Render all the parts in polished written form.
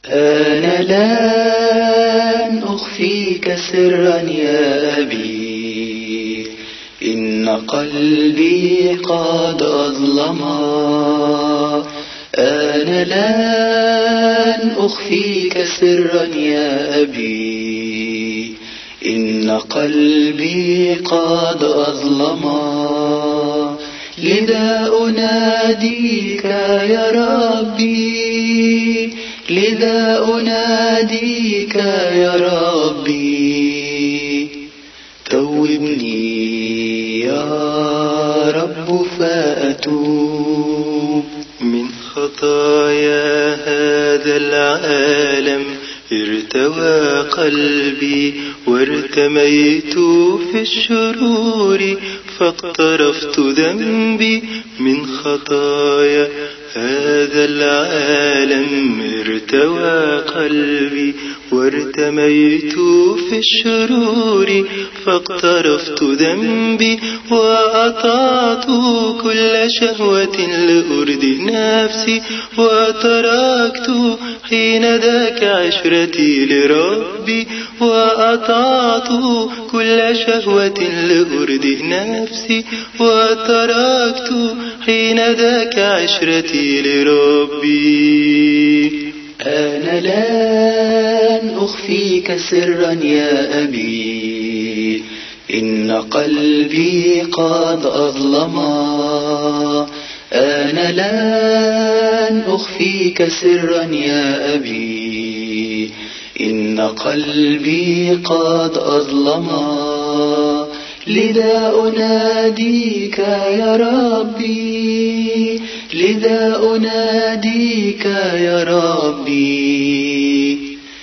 أنا لن أخفيك سرا يا أبي، إن قلبي قد أظلما. أنا لن أخفيك سرا يا أبي، إن قلبي قد أظلما. لذا أناديك يا ربي، لذا أناديك يا ربي. توبني يا رب فأتوب. من خطايا هذا العالم ارتوى قلبي، وارتميت في الشرور فاقترفت ذنبي. من خطايا هذا العالم ارتوى قلبي، وارتميت في الشرور فاقترفت ذنبي. وأطعت كل شهوة لأرضي نفسي، وتركت حين ذاك عشرتي لربي. وأطعت كل شهوة لأرضي نفسي، وتركت حين ذاك عشرتي لربي. أنا لن أخفيك سرا يا أبي، إن قلبي قد أظلما. أنا لن أخفيك سرا يا أبي، إن قلبي قد أظلما. لذا أناديك يا ربي، لذا أناديك يا ربي.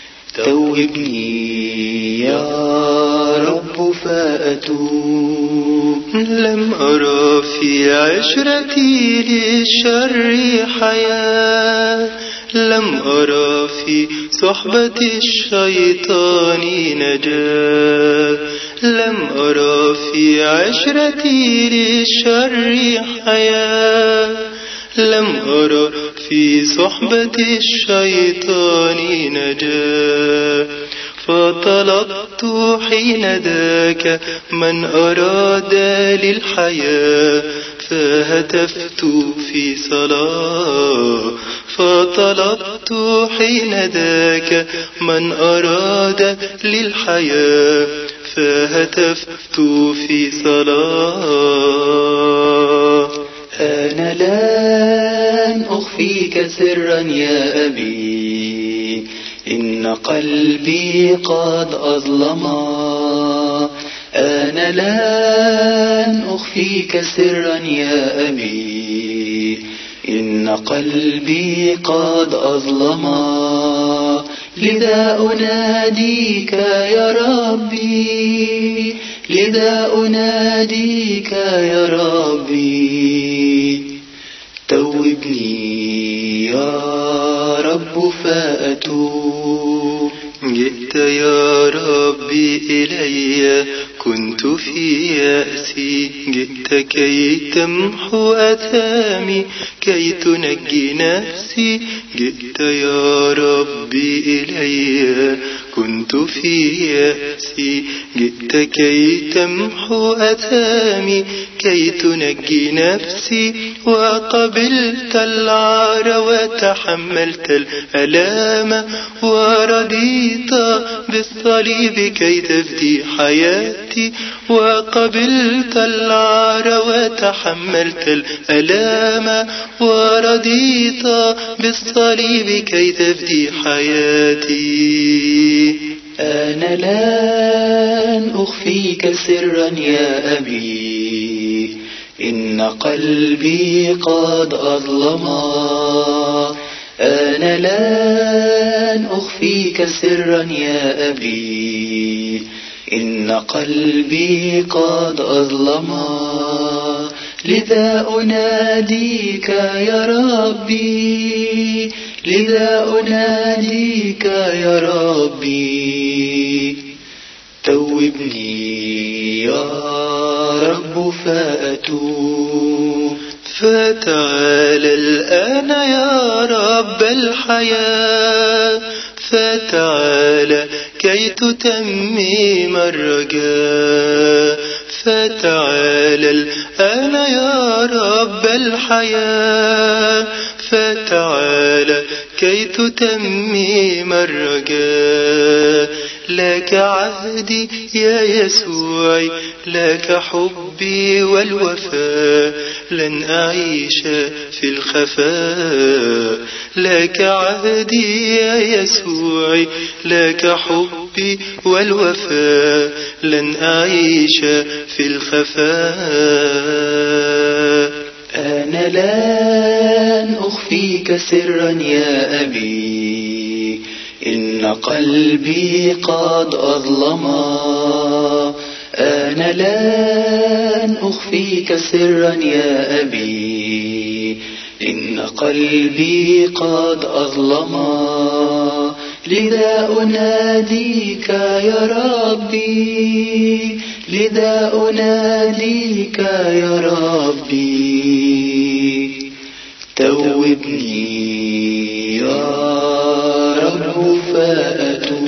توبني يا رب فأتوب. لم أرى في عشرتي للشر حياة، لم أرى في صحبة الشيطان نجاة. لم أرى في عشرتي للشر حياة، لم أرى في صحبة الشيطان نجاة. فطلبت حين ذاك من أراد للحياة، فهتفت في صلاة. فطلبت حين ذاك من أراد للحياة، فهتفت في صلاة. أنا لن أخفيك سرا يا أبي، إن قلبي قد أظلما. أنا لن أخفيك سرا يا أبي، إن قلبي قد أظلما. لذا أناديك يا ربي، لذا أناديك يا ربي. توبني يا رب فأتوب. جئت يا ربي إلي كنت في يأسي، جئت كي تمحو أثامي، كي تنجي نفسي. جئت يا ربي إلي كنت في يأسي، جئت كي تمحو أثامي، كي تنجي نفسي. وقبلت العار وتحملت الألام، ورضيت بالصليب كي تفدي حياتي. وقبلت العار وتحملت الألام، ورضيت بالصليب كي تفدي حياتي. أنا لن أخفيك سرا يا أبي، إن قلبي قد أظلما. أنا لن أخفيك سرا يا أبي، إن قلبي قد أظلما. لذا أناديك يا ربي، لذا أناديك يا ربي. توبني يا رب فأتوب. فتعال الآن يا رب الحياة، فتعال كي تتمم الرجاء، فتعال الآن يا رب الحياة، فتعال كي تتمم الرجاء. لك عهدي يا يسوعي، لك حبي والوفاء، لن أعيش في الخفاء. لك عهدي يا يسوعي، لك حبي والوفاء، لن أعيش في الخفاء. أنا لن أخفيك سرا يا أبي، إن قلبي قد أظلما. أنا لن أخفيك سرا يا أبي، إن قلبي قد أظلما. لذا أناديك يا ربي، لذا أناديك يا ربي. توبني يا رب فأتوب.